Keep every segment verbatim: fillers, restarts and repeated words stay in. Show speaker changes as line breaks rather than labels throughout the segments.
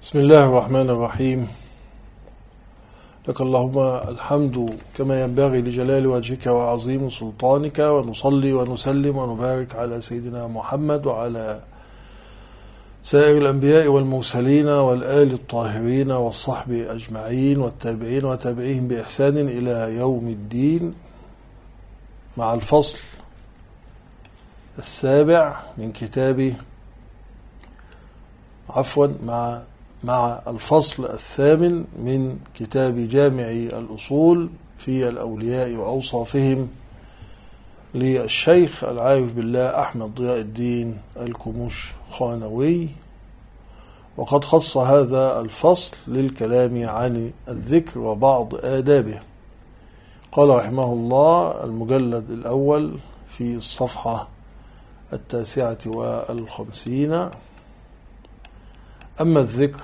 بسم الله الرحمن الرحيم. لك اللهم الحمد كما ينبغي لجلال وجهك وعظيم سلطانك، ونصلي ونسلم ونبارك على سيدنا محمد وعلى سائر الأنبياء والمرسلين والآل الطاهرين والصحب أجمعين والتابعين وتابعيهم بإحسان إلى يوم الدين، مع الفصل السابع من كتاب عفوا مع مع الفصل الثامن من كتاب جامع الأصول في الأولياء وأوصافهم للشيخ العارف بالله أحمد ضياء الدين الكمش-خانوي. وقد خص هذا الفصل للكلام عن الذكر وبعض آدابه. قال رحمه الله: المجلد الأول في الصفحة التاسعة والخمسين: أما الذكر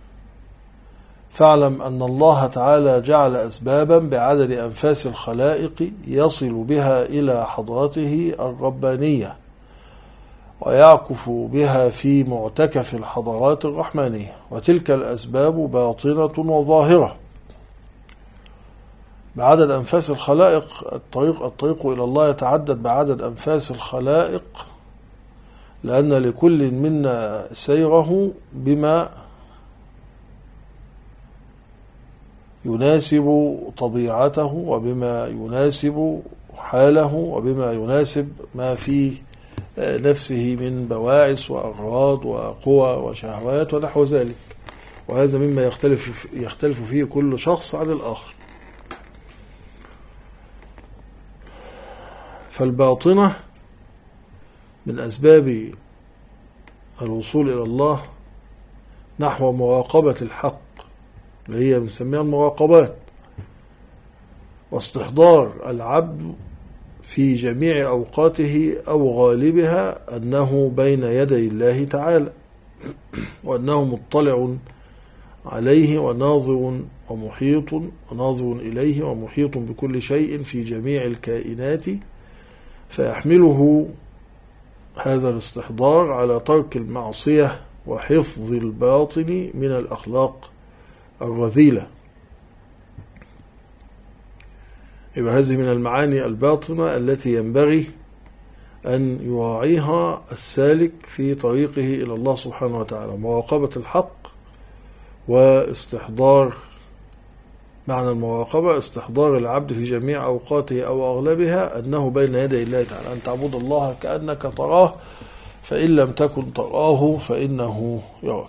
فاعلم أن الله تعالى جعل أسبابا بعدد أنفاس الخلائق يصل بها إلى حضرته الربانية، ويعكف بها في معتكف الحضرات الرحمانية، وتلك الأسباب باطنة وظاهرة. بعدد أنفاس الخلائق، الطريق, الطريق إلى الله يتعدد بعدد أنفاس الخلائق، لأن لكل منا سيره بما يناسب طبيعته، وبما يناسب حاله، وبما يناسب ما في نفسه من بواعث وأغراض وقوى وشهوات ونحو ذلك، وهذا مما يختلف يختلف فيه كل شخص عن الآخر. فالباطنة من أسباب الوصول إلى الله نحو مراقبة الحق، اللي هي بنسميها المراقبات، واستحضار العبد في جميع أوقاته أو غالبها أنه بين يدي الله تعالى، وأنه مطلع عليه وناظر ومحيط وناظر إليه ومحيط بكل شيء في جميع الكائنات، فيحمله هذا الاستحضار على ترك المعصية وحفظ الباطن من الأخلاق الرذيلة. يبقى هذه من المعاني الباطنة التي ينبغي أن يراعيها السالك في طريقه إلى الله سبحانه وتعالى: مراقبة الحق واستحضار. معنى المراقبة استحضار العبد في جميع أوقاته أو أغلبها أنه بين يدي الله تعالى، أن تعبد الله كأنك تراه، فإن لم تكن تراه فإنه يراك.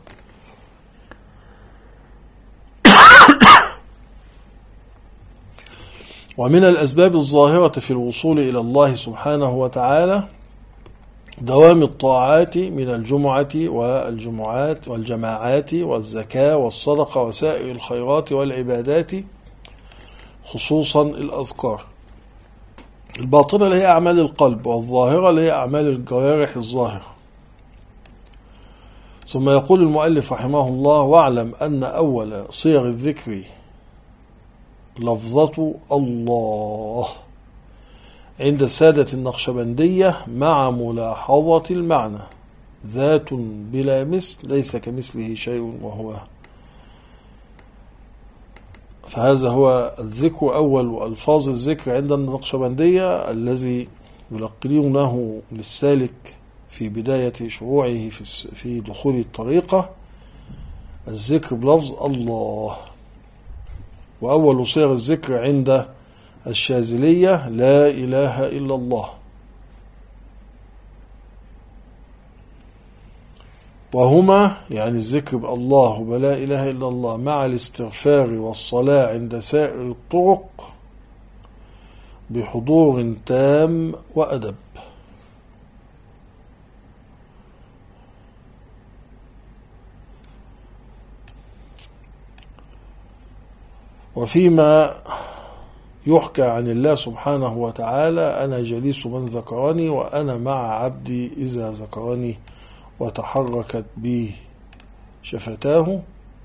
ومن الأسباب الظاهرة في الوصول إلى الله سبحانه وتعالى دوام الطاعات من الجمعة والجمعات والجماعات والزكاة والصدقة وسائر الخيرات والعبادات، خصوصا الأذكار. الباطنة اللي هي أعمال القلب، والظاهرة اللي هي أعمال الجوارح الظاهرة. ثم يقول المؤلف رحمه الله: واعلم أن أول صيغ الذكر لفظة الله عند السادة النقشبندية، مع ملاحظة المعنى: ذات بلا مثل، ليس كمثله شيء وهو. فهذا هو الذكر، أول ألفاظ الذكر عند النقشبندية الذي يلقنونه للسالك في بداية شروعه في دخول الطريقة، الذكر بلفظ الله. وأول صيغ الذكر عند الشاذلية لا إله إلا الله، وهما يعني الذكر بالله ولا إله إلا الله مع الاستغفار والصلاة عند سائر الطرق بحضور تام وأدب. وفيما يحكى عن الله سبحانه وتعالى: أنا جليس من ذكرني، وأنا مع عبدي إذا ذكرني، وتحركت بي شفتاه.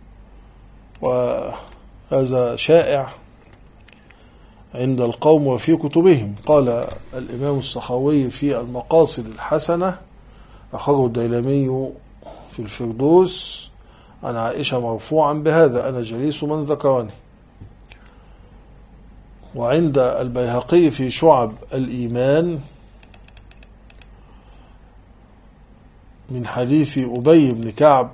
وهذا شائع عند القوم وفي كتبهم. قال الإمام السخاوي في المقاصد الحسنة، أخرجه الديلمي في الفردوس عن عائشة مرفوعا بهذا: أنا جليس من ذكرني. وعند البيهقي في شعب الإيمان من حديث أبي بن كعب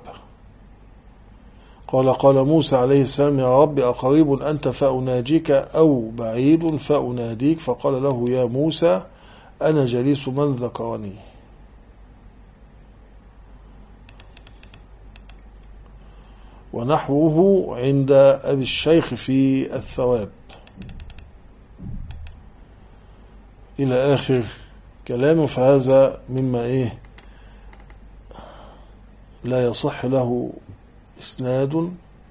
قال: قال موسى عليه السلام: يا رب أقريب أنت فأناجيك أو بعيد فأناديك؟ فقال له: يا موسى أنا جليس من ذكرني. ونحوه عند أبي الشيخ في الثواب إلى آخر كلامه. فهذا مما إيه لا يصح له إسناد،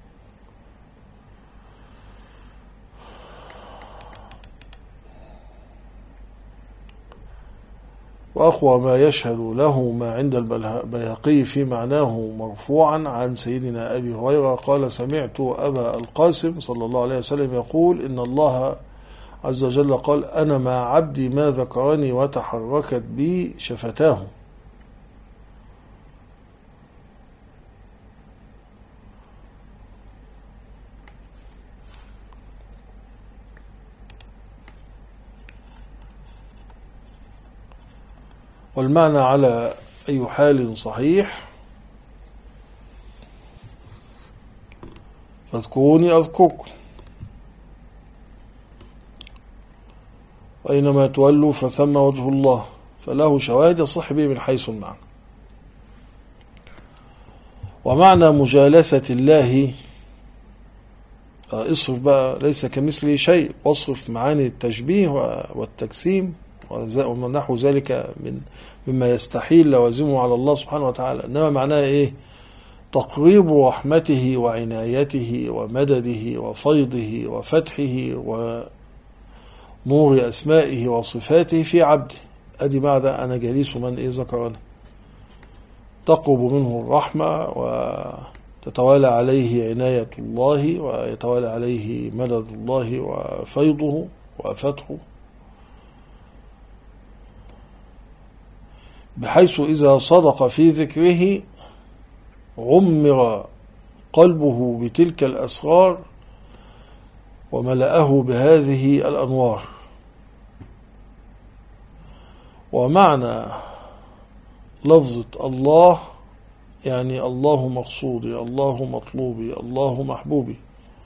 وأقوى ما يشهد له ما عند البيهقي في معناه مرفوعا عن سيدنا أبي هريرة قال: سمعت أبا القاسم صلى الله عليه وسلم يقول: إن الله عز وجل قال: أنا مع عبدي ما ذكرني وتحركت بي شفتاه. والمعنى على أي حال صحيح: فاذكروني أذكركم وأينما تولوا فثم وجه الله، فله شواهد يصح به من حيث المعنى. ومعنى مجالسة الله اصرف بقى ليس كمثله شيء، واصرف معاني التشبيه والتجسيم ونحو ذلك من مما يستحيل لوازمه على الله سبحانه وتعالى. إنما معناه إيه؟ تقريب رحمته وعنايته ومدده وفيضه وفتحه ونور أسمائه وصفاته في عبده. أدي بعد أنا جليس من إيه ذكرنا، تقرب منه الرحمة وتتوالى عليه عناية الله ويتوالى عليه مدد الله وفيضه وفتحه، بحيث إذا صدق في ذكره عمر قلبه بتلك الأسرار وملأه بهذه الأنوار. ومعنى لفظة الله يعني الله مقصودي، الله مطلوبي، الله محبوبي.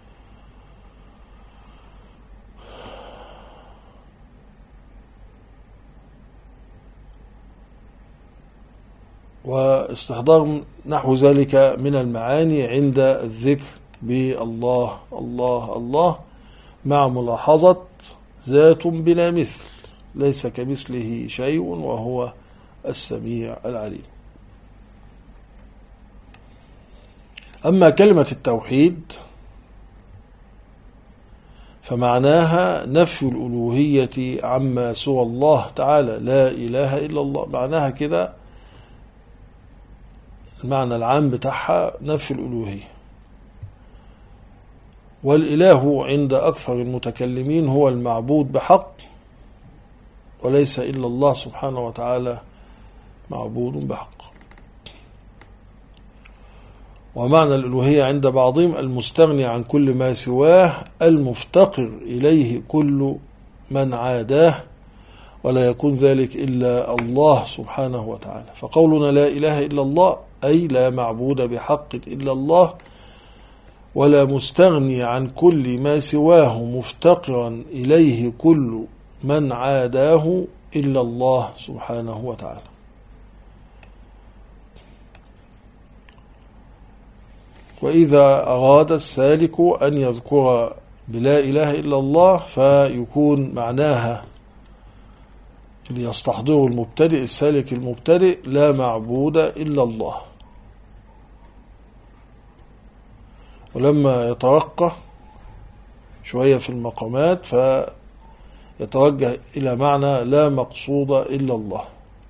واستحضار نحو ذلك من المعاني عند الذكر بالله الله الله، مع ملاحظة ذات بلا مثل ليس كمثله شيء وهو السميع العليم. أما كلمة التوحيد فمعناها نفي الألوهية عما سوى الله تعالى، لا إله إلا الله. معناها كده، المعنى العام بتاعها نفي الألوهية. والإله عند أكثر المتكلمين هو المعبود بحق، وليس إلا الله سبحانه وتعالى معبود بحق. ومعنى الألوهية عند بعضهم المستغني عن كل ما سواه، المفتقر إليه كل من عاداه، ولا يكون ذلك إلا الله سبحانه وتعالى. فقولنا لا إله إلا الله أي لا معبود بحق إلا الله، ولا مستغني عن كل ما سواه مفتقرا إليه كل من عاداه إلا الله سبحانه وتعالى. وإذا أراد السالك أن يذكر بلا إله إلا الله فيكون معناها ليستحضره المبتدئ السالك المبتدئ لا معبود إلا الله. ولما يترقى شوية في المقامات فيتوجه إلى معنى لا مقصود إلا الله.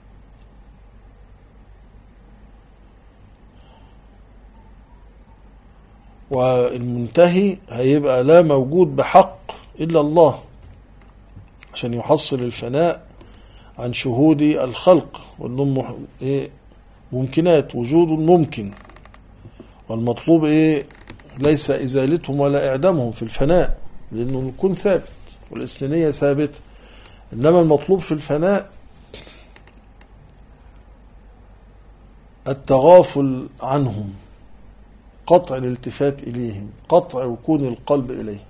والمنتهي هيبقى لا موجود بحق إلا الله، عشان يحصل الفناء عن شهود الخلق، وأنهم ممكنات، وجود ممكن، والمطلوب إيه؟ ليس إزالتهم ولا إعدامهم في الفناء، لأنه يكون ثابت والإسنانية ثابت. إنما المطلوب في الفناء التغافل عنهم، قطع الالتفات إليهم، قطع ركون القلب إليه.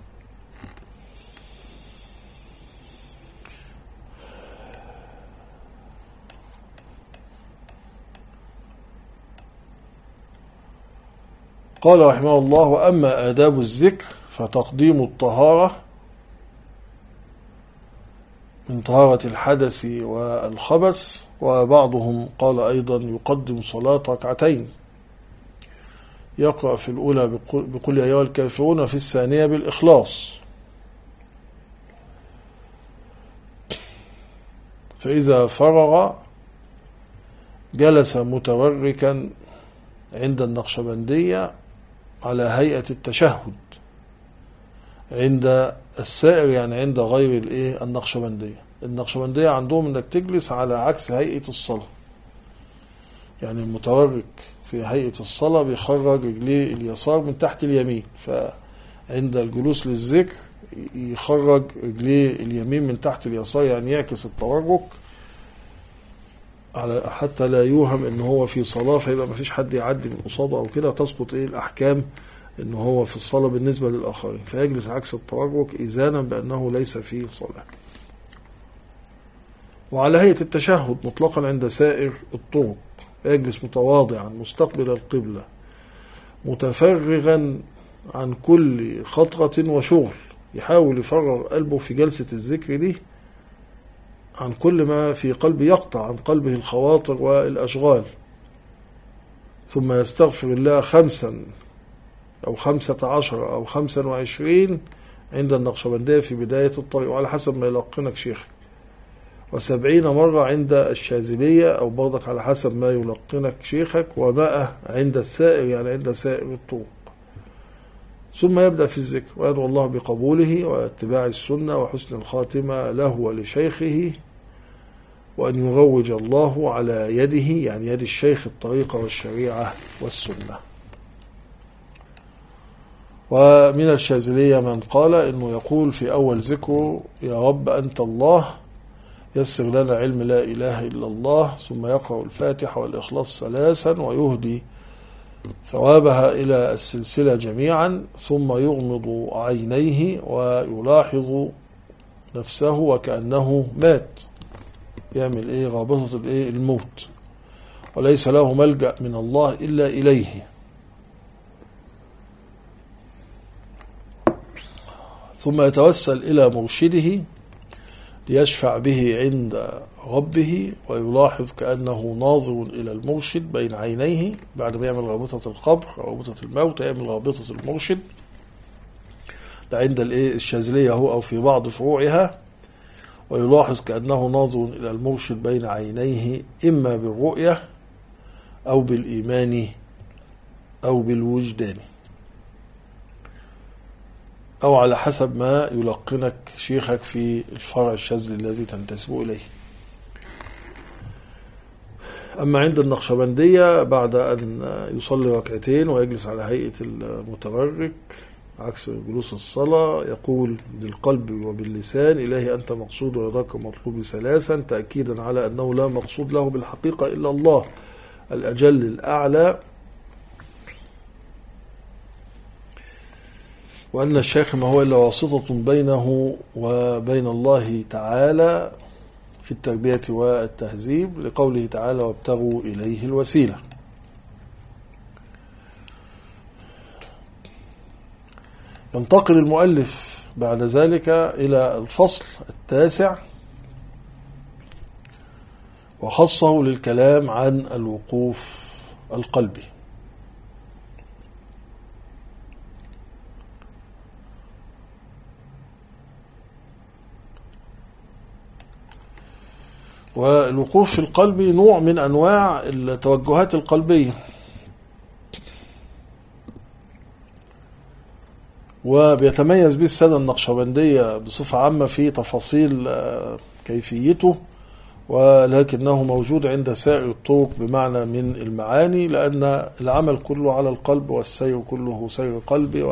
قال رحمه الله: وأما آداب الذكر فتقديم الطهارة من طهارة الحدث والخبث، وبعضهم قال أيضا يقدم صلاة ركعتين، يقرأ في الأولى بقول يا أيها الكافرون، وفي الثانية بالإخلاص. فإذا فرغ جلس متوركا عند النقشبندية على هيئة التشهد، عند السائر يعني عند غير الايه النقشبندية. النقشبندية عندهم انك تجلس على عكس هيئة الصلاة، يعني المتورك في هيئة الصلاة بيخرج رجليه اليسار من تحت اليمين، فعند الجلوس للذكر يخرج رجليه اليمين من تحت اليسار، يعني يعكس التورك على حتى لا يوهم ان هو في صلاة، فيبقى ما فيش حد يعدي من قصاده او كده، تسقط ايه الاحكام ان هو في الصلاة بالنسبة للاخرين، فيجلس عكس التورك اذانا بانه ليس فيه صلاة. وعلى هيئة التشهد مطلقا عند سائر الطرق، يجلس متواضعا مستقبل القبلة متفرغا عن كل خطرة وشغل، يحاول يفرغ قلبه في جلسة الذكر دي عن كل ما في قلبه، يقطع عن قلبه الخواطر والأشغال، ثم يستغفر الله خمسا أو خمسة عشر أو خمسا وعشرين عند النقشبندية في بداية الطريق، وعلى حسب ما يلقنك شيخ، وسبعين مرة عند الشاذلية أو برضك على حسب ما يلقنك شيخك، ومائة عند السائر يعني عند سائر الطرق. ثم يبدأ في الذكر ويدعو الله بقبوله واتباع السنة وحسن الخاتمة له ولشيخه، وأن يروج الله على يده يعني يد الشيخ الطريقة والشريعة والسنة. ومن الشاذلية من قال إنه يقول في أول ذكره يا رب أنت الله يسر لنا علم لا إله إلا الله، ثم يقرأ الفاتحة والإخلاص ثلاثا ويهدي ثوابها إلى السلسلة جميعا، ثم يغمض عينيه ويلاحظ نفسه وكأنه مات، يعمل إيه غابطة الإيه الموت، وليس له ملجأ من الله إلا إليه. ثم يتوسل إلى مرشده ليشفع به عند ربه، ويلاحظ كأنه ناظر إلى المرشد بين عينيه، بعد ما يعمل رابطة القبر رابطة الموت يعمل رابطة المرشد، ده عند الشاذلية هو أو في بعض فروعها. ويلاحظ كأنه ناظر إلى المرشد بين عينيه، إما بالرؤية أو بالإيمان أو بالوجدان، أو على حسب ما يلقنك شيخك في الفرع الشاذلي الذي تنتسب إليه. أما عند النقشبندية بعد أن يصلي ركعتين ويجلس على هيئة المتورك عكس جلوس الصلاة، يقول بالقلب وباللسان إلهي أنت مقصود ورضاك مطلوب ثلاثا، تأكيدا على أنه لا مقصود له بالحقيقة إلا الله الأجل الأعلى، وأن الشيخ ما هو إلا واسطة بينه وبين الله تعالى في التربية والتهذيب، لقوله تعالى وابتغوا إليه الوسيلة. ينتقل المؤلف بعد ذلك إلى الفصل التاسع، وخصه للكلام عن الوقوف القلبي. والوقوف في القلب نوع من أنواع التوجهات القلبية، وبيتميز به السادة النقشبندية بصفة عامة في تفاصيل كيفيته ولكنه موجود عند سائر الطرق بمعنى من المعاني، لأن العمل كله على القلب والسير كله سير قلبي،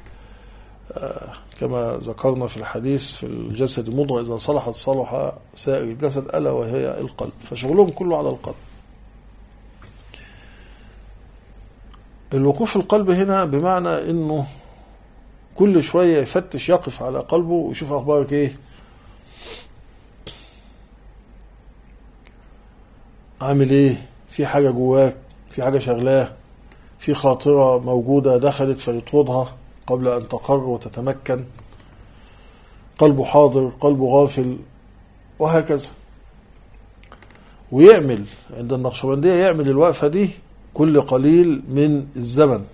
وكما ذكرنا في الحديث في الجسد مضغة إذا صلحت صلح سائر الجسد ألا وهي القلب، فشغلهم كله على القلب. الوقوف في القلب هنا بمعنى أنه كل شوية يفتش، يقف على قلبه ويشوف أخبارك إيه، عامل إيه، في حاجة جواك، في حاجة شغلاه، في خاطرة موجودة دخلت فيطردها قبل أن تقر وتتمكن، قلبه حاضر، قلبه غافل، وهكذا. ويعمل عند النقشبندية يعمل الوقفة دي كل قليل من الزمن،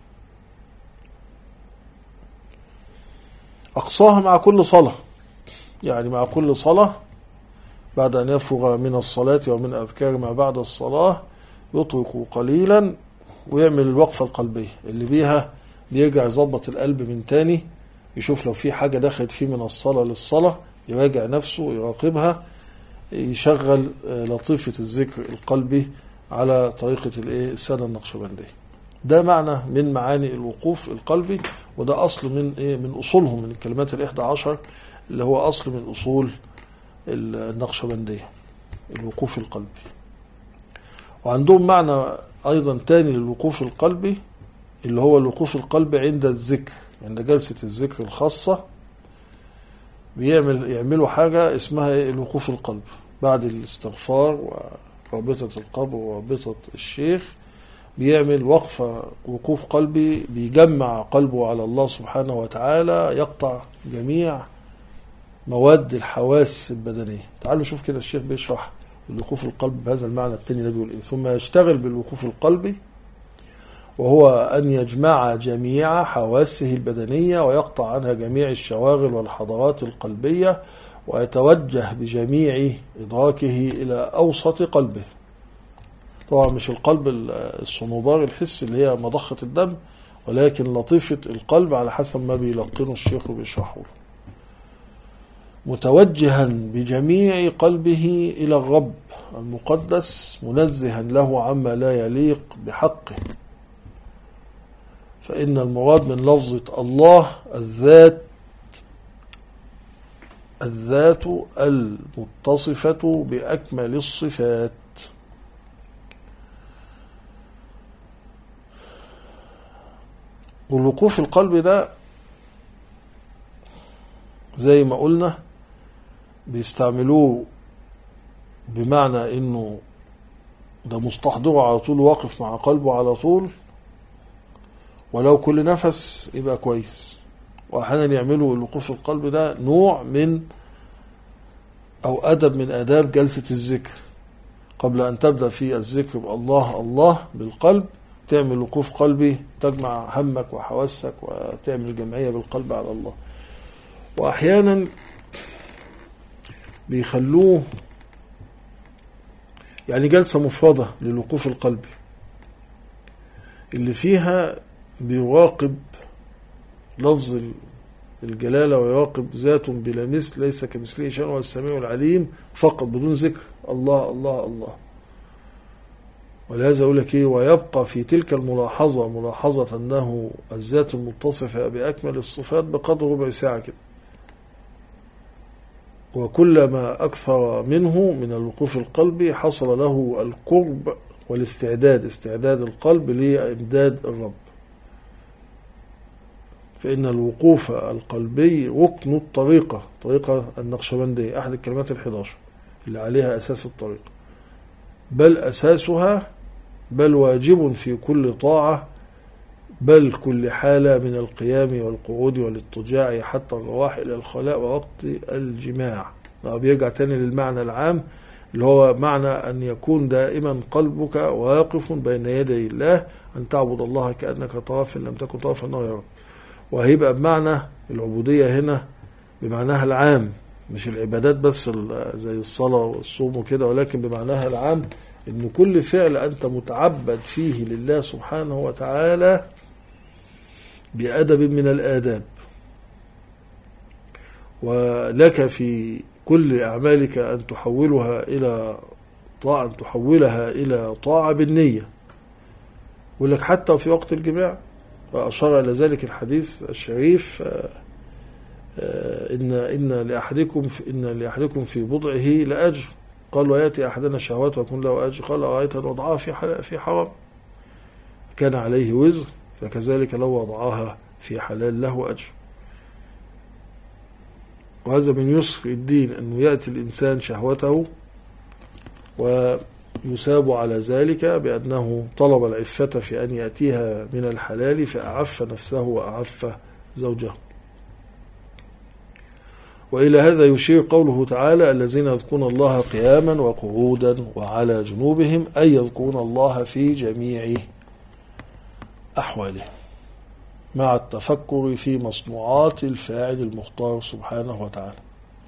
أقصاها مع كل صلاة، يعني مع كل صلاة بعد أن يفرغ من الصلاة ومن أذكار ما بعد الصلاة يطرق قليلا ويعمل الوقفة القلبية اللي بيها بيرجع يظبط القلب من تاني، يشوف لو في حاجة دخلت فيه من الصلاة للصلاة، يراجع نفسه، يراقبها، يشغل لطيفة الذكر القلبي على طريقة السادة النقشبندية. ده معنى من معاني الوقوف القلبي، وده أصل من إيه من أصولهم، من الكلمات الإحدى عشر اللي هو أصل من أصول النقشبندية، الوقوف القلبي. وعندهم معنى أيضا تاني للوقوف القلبي اللي هو الوقوف القلبي عند الذكر، عند جلسة الذكر الخاصة بيعمل يعملوا حاجة اسمها الوقوف القلب بعد الاستغفار ورابطة القبر ورابطة الشيخ، بيعمل وقفة وقوف قلبي بيجمع قلبه على الله سبحانه وتعالى، يقطع جميع مواد الحواس البدنية. تعالوا شوف كده الشيخ بيشرح الوقوف القلب بهذا المعنى التاني ده، بيقول إيه: ثم يشتغل بالوقوف القلبي وهو أن يجمع جميع حواسه البدنية ويقطع عنها جميع الشواغل والحضارات القلبية، ويتوجه بجميع إدراكه إلى أوسط قلبه. طبعا مش القلب الصنوبار الحس اللي هي مضخة الدم، ولكن لطيفة القلب على حسب ما بيلقنه الشيخ وبيشرحه، متوجها بجميع قلبه إلى الرب المقدس، منزها له عما لا يليق بحقه. فإن المراد من لفظة الله الذات الذات المتصفة بأكمل الصفات. والوقوف القلب ده زي ما قلنا بيستعملوه بمعنى انه ده مستحضره على طول، واقف مع قلبه على طول، ولو كل نفس يبقى كويس. واحيانا يعملوا الوقوف القلب ده نوع من او ادب من اداب جلسة الذكر، قبل ان تبدأ في الذكر بالله الله بالقلب تعمل وقوف قلبي، تجمع همك وحواسك وتعمل جمعية بالقلب على الله. واحيانا بيخلوه يعني جلسة مفردة للوقوف القلبي اللي فيها بيراقب لفظ الجلالة ويراقب ذات بلا مثل ليس كمثله شيء وهو السميع العليم فقط بدون ذكر الله الله الله. ولهذا يقول لك ايه: ويبقى في تلك الملاحظة ملاحظة أنه الذات المتصفة بأكمل الصفات بقدر ربع ساعة كده. وكلما أكثر منه من الوقوف القلبي حصل له القرب والاستعداد، استعداد القلب لإمداد الرب. فإن الوقوف القلبي ركن الطريقة، طريقة النقشبندية، أحد الكلمات الحداشر اللي عليها أساس الطريقة، بل أساسها، بل واجب في كل طاعة، بل كل حالة من القيام والقعود والاضطجاع حتى الرواح إلى الخلاء ووقت الجماع. بيرجع تاني للمعنى العام اللي هو معنى أن يكون دائما قلبك واقف بين يدي الله، أن تعبد الله كأنك طرف لم تكن طرفا أنه يراك. وهيبقى بمعنى العبودية هنا بمعناها العام، مش العبادات بس زي الصلاة والصوم وكده، ولكن بمعناها العام إن كل فعل أنت متعبد فيه لله سبحانه وتعالى بأدب من الآداب، ولك في كل أعمالك أن تحولها إلى طاعة، أن تحولها إلى طاعة بالنية. يقول لك حتى في وقت الجماع، وأشار إلى ذلك الحديث الشريف إن إن لأحدكم إن لأحدكم في بضعه لأجر، قال ويأتي أحدنا شهوات ويكون له أجر، قال أرأيت أن وضعها في في حرام كان عليه وزر، فكذلك لو وضعها في حلال له أجر. وهذا من يسر الدين أنه يأتي الإنسان شهوته ويساب على ذلك بأنه طلب العفة في أن يأتيها من الحلال فأعف نفسه وأعف زوجه. وإلى هذا يشير قوله تعالى الذين يذكرون الله قياما وقعودا وعلى جنوبهم، أي يذكرون الله في جميع أحواله مع التفكر في مصنوعات الفاعل المختار سبحانه وتعالى.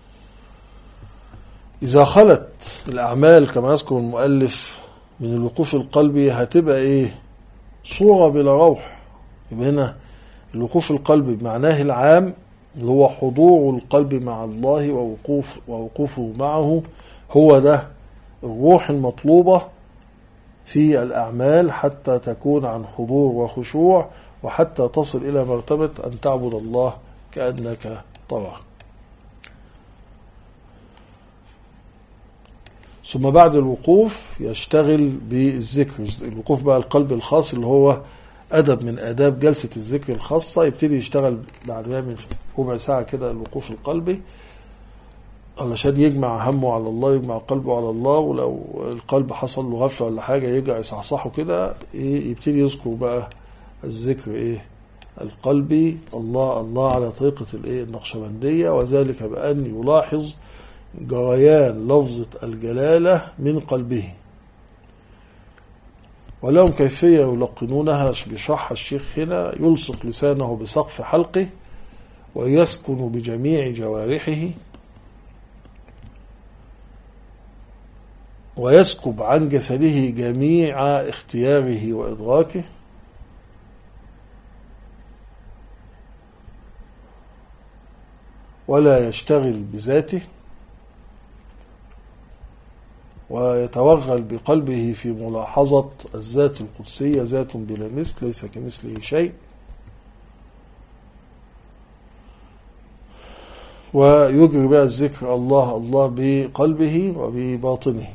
إذا خلت الأعمال كما يذكر المؤلف من الوقوف القلبي هتبقى إيه؟ صورة بلا روح. يبقى هنا الوقوف القلبي بمعناه العام اللي هو حضور القلب مع الله ووقوف ووقوفه معه، هو ده الروح المطلوبة في الأعمال حتى تكون عن حضور وخشوع، وحتى تصل إلى مرتبة أن تعبد الله كأنك تراه. ثم بعد الوقوف يشتغل بالذكر، الوقوف بقى القلب الخاص اللي هو أدب من آداب جلسة الذكر الخاصة، يبتدي يشتغل بعد ما يعمل ربع ساعة كده الوقوف القلبي علشان يجمع همه على الله، يجمع قلبه على الله، ولو القلب حصل له غفلة ولا حاجة يرجع يصحصحه كده، يبتدي يذكر بقى الذكر إيه القلبي، الله الله على طريقة الإيه النقشبندية، وذلك بأن يلاحظ جريان لفظة الجلالة من قلبه. ولهم كيفية يلقنونها بشرح الشيخ هنا، يلصق لسانه بسقف حلقه ويسكن بجميع جوارحه ويسكب عن جسده جميع اختياره وإدراكه، ولا يشتغل بذاته، ويتوغل بقلبه في ملاحظة الذات القدسية، ذات بلا مثل ليس كمثله شيء، ويجري بها الذكر الله الله بقلبه وبباطنه.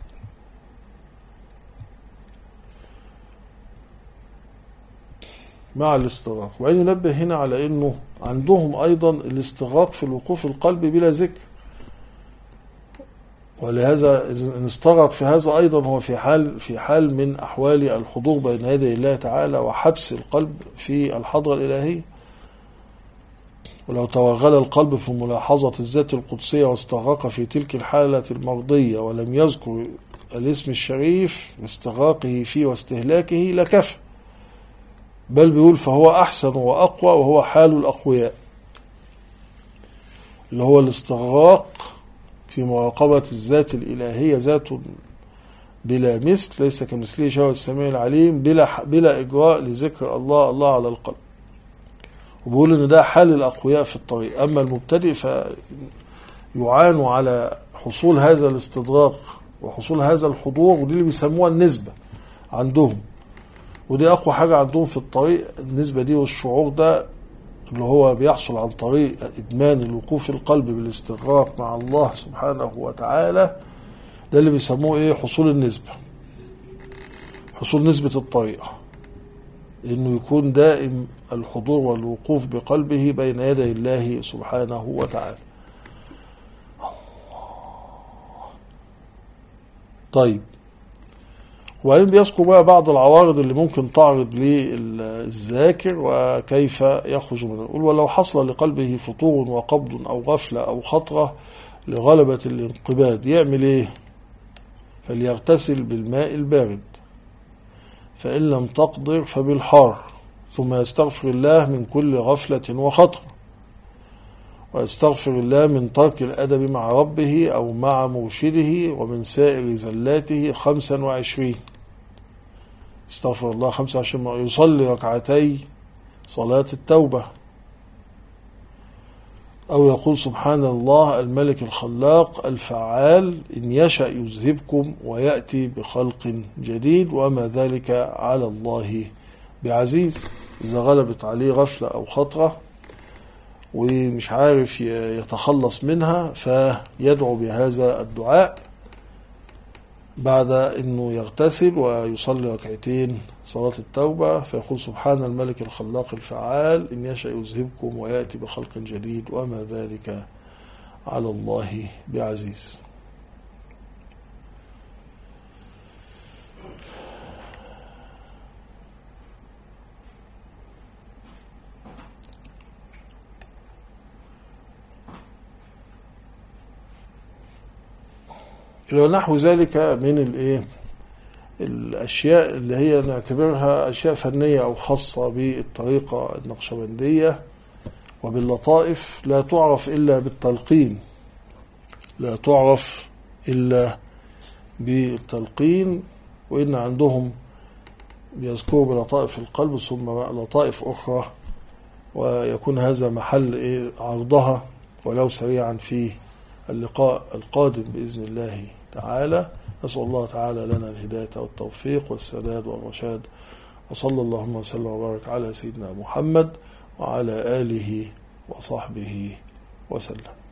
مع الاستغراق. وأن ينبه هنا على أنه عندهم أيضا الاستغراق في الوقوف القلبي بلا ذكر، ولهذا إن استغرق في هذا أيضا هو في حال في حال من أحوال الحضور بين يدي الله تعالى وحبس القلب في الحضرة الإلهية. ولو توغل القلب في ملاحظة الذات القدسية واستغرق في تلك الحالة المرضية ولم يذكر الاسم الشريف باستغراقه فيه واستهلاكه لكفى، بل بيقول فهو أحسن وأقوى، وهو حال الأقوياء اللي هو الاستغراق في مراقبة الذات الإلهية، ذات بلا مثل ليس كمثله شيء السميع العليم، بلا بلا إجراء لذكر الله الله على القلب. وبيقول إن ده حال الأقوياء في الطريق. أما المبتدئ فيعانوا على حصول هذا الاستدراك وحصول هذا الحضور، ودي اللي بيسموها النسبة عندهم، ودي أقوى حاجة عندهم في الطريق، النسبة دي والشعور ده اللي هو بيحصل عن طريق إدمان الوقوف القلب بالاستغراق مع الله سبحانه وتعالى. ده اللي بيسموه إيه حصول النسبة، حصول نسبة الطريقة، إنه يكون دائم الحضور والوقوف بقلبه بين يدي الله سبحانه وتعالى. طيب، وبعدين بيذكر بقى بعض العوارض اللي ممكن تعرض للذاكر وكيف يخرج منه. يقول ولو حصل لقلبه فطور وقبض أو غفلة أو خطرة لغلبة الانقباض يعمل إيه؟ فليغتسل بالماء البارد، فإن لم تقدر فبالحار، ثم يستغفر الله من كل غفلة وخطر، ويستغفر الله من ترك الأدب مع ربه أو مع مرشده ومن سائر زلاته خمسا وعشرين، استغفر الله خمسة وعشرين مرة، يصلي ركعتي صلاة التوبة، أو يقول سبحان الله الملك الخلاق الفعال إن يشأ يذهبكم ويأتي بخلق جديد وما ذلك على الله بعزيز. إذا غلبت عليه غفلة أو خطرة ومش عارف يتخلص منها فيدعو بهذا الدعاء بعد أنه يغتسل ويصلي ركعتين صلاة التوبة، فيقول سبحان الملك الخلاق الفعال إن يشأ يذهبكم ويأتي بخلق جديد وما ذلك على الله بعزيز. ونحو ذلك من الايه الاشياء اللي هي نعتبرها اشياء فنيه او خاصه بالطريقه النقشبنديه وباللطائف، لا تعرف الا بالتلقين لا تعرف الا بالتلقين وان عندهم بيذكروا بلطائف القلب ثم لطائف اخرى، ويكون هذا محل إيه عرضها ولو سريعا في اللقاء القادم بإذن الله تعالى. نسأل الله تعالى لنا الهداية والتوفيق والسداد والرشاد، وصلى اللهم وسلم وبارك على سيدنا محمد وعلى آله وصحبه وسلم.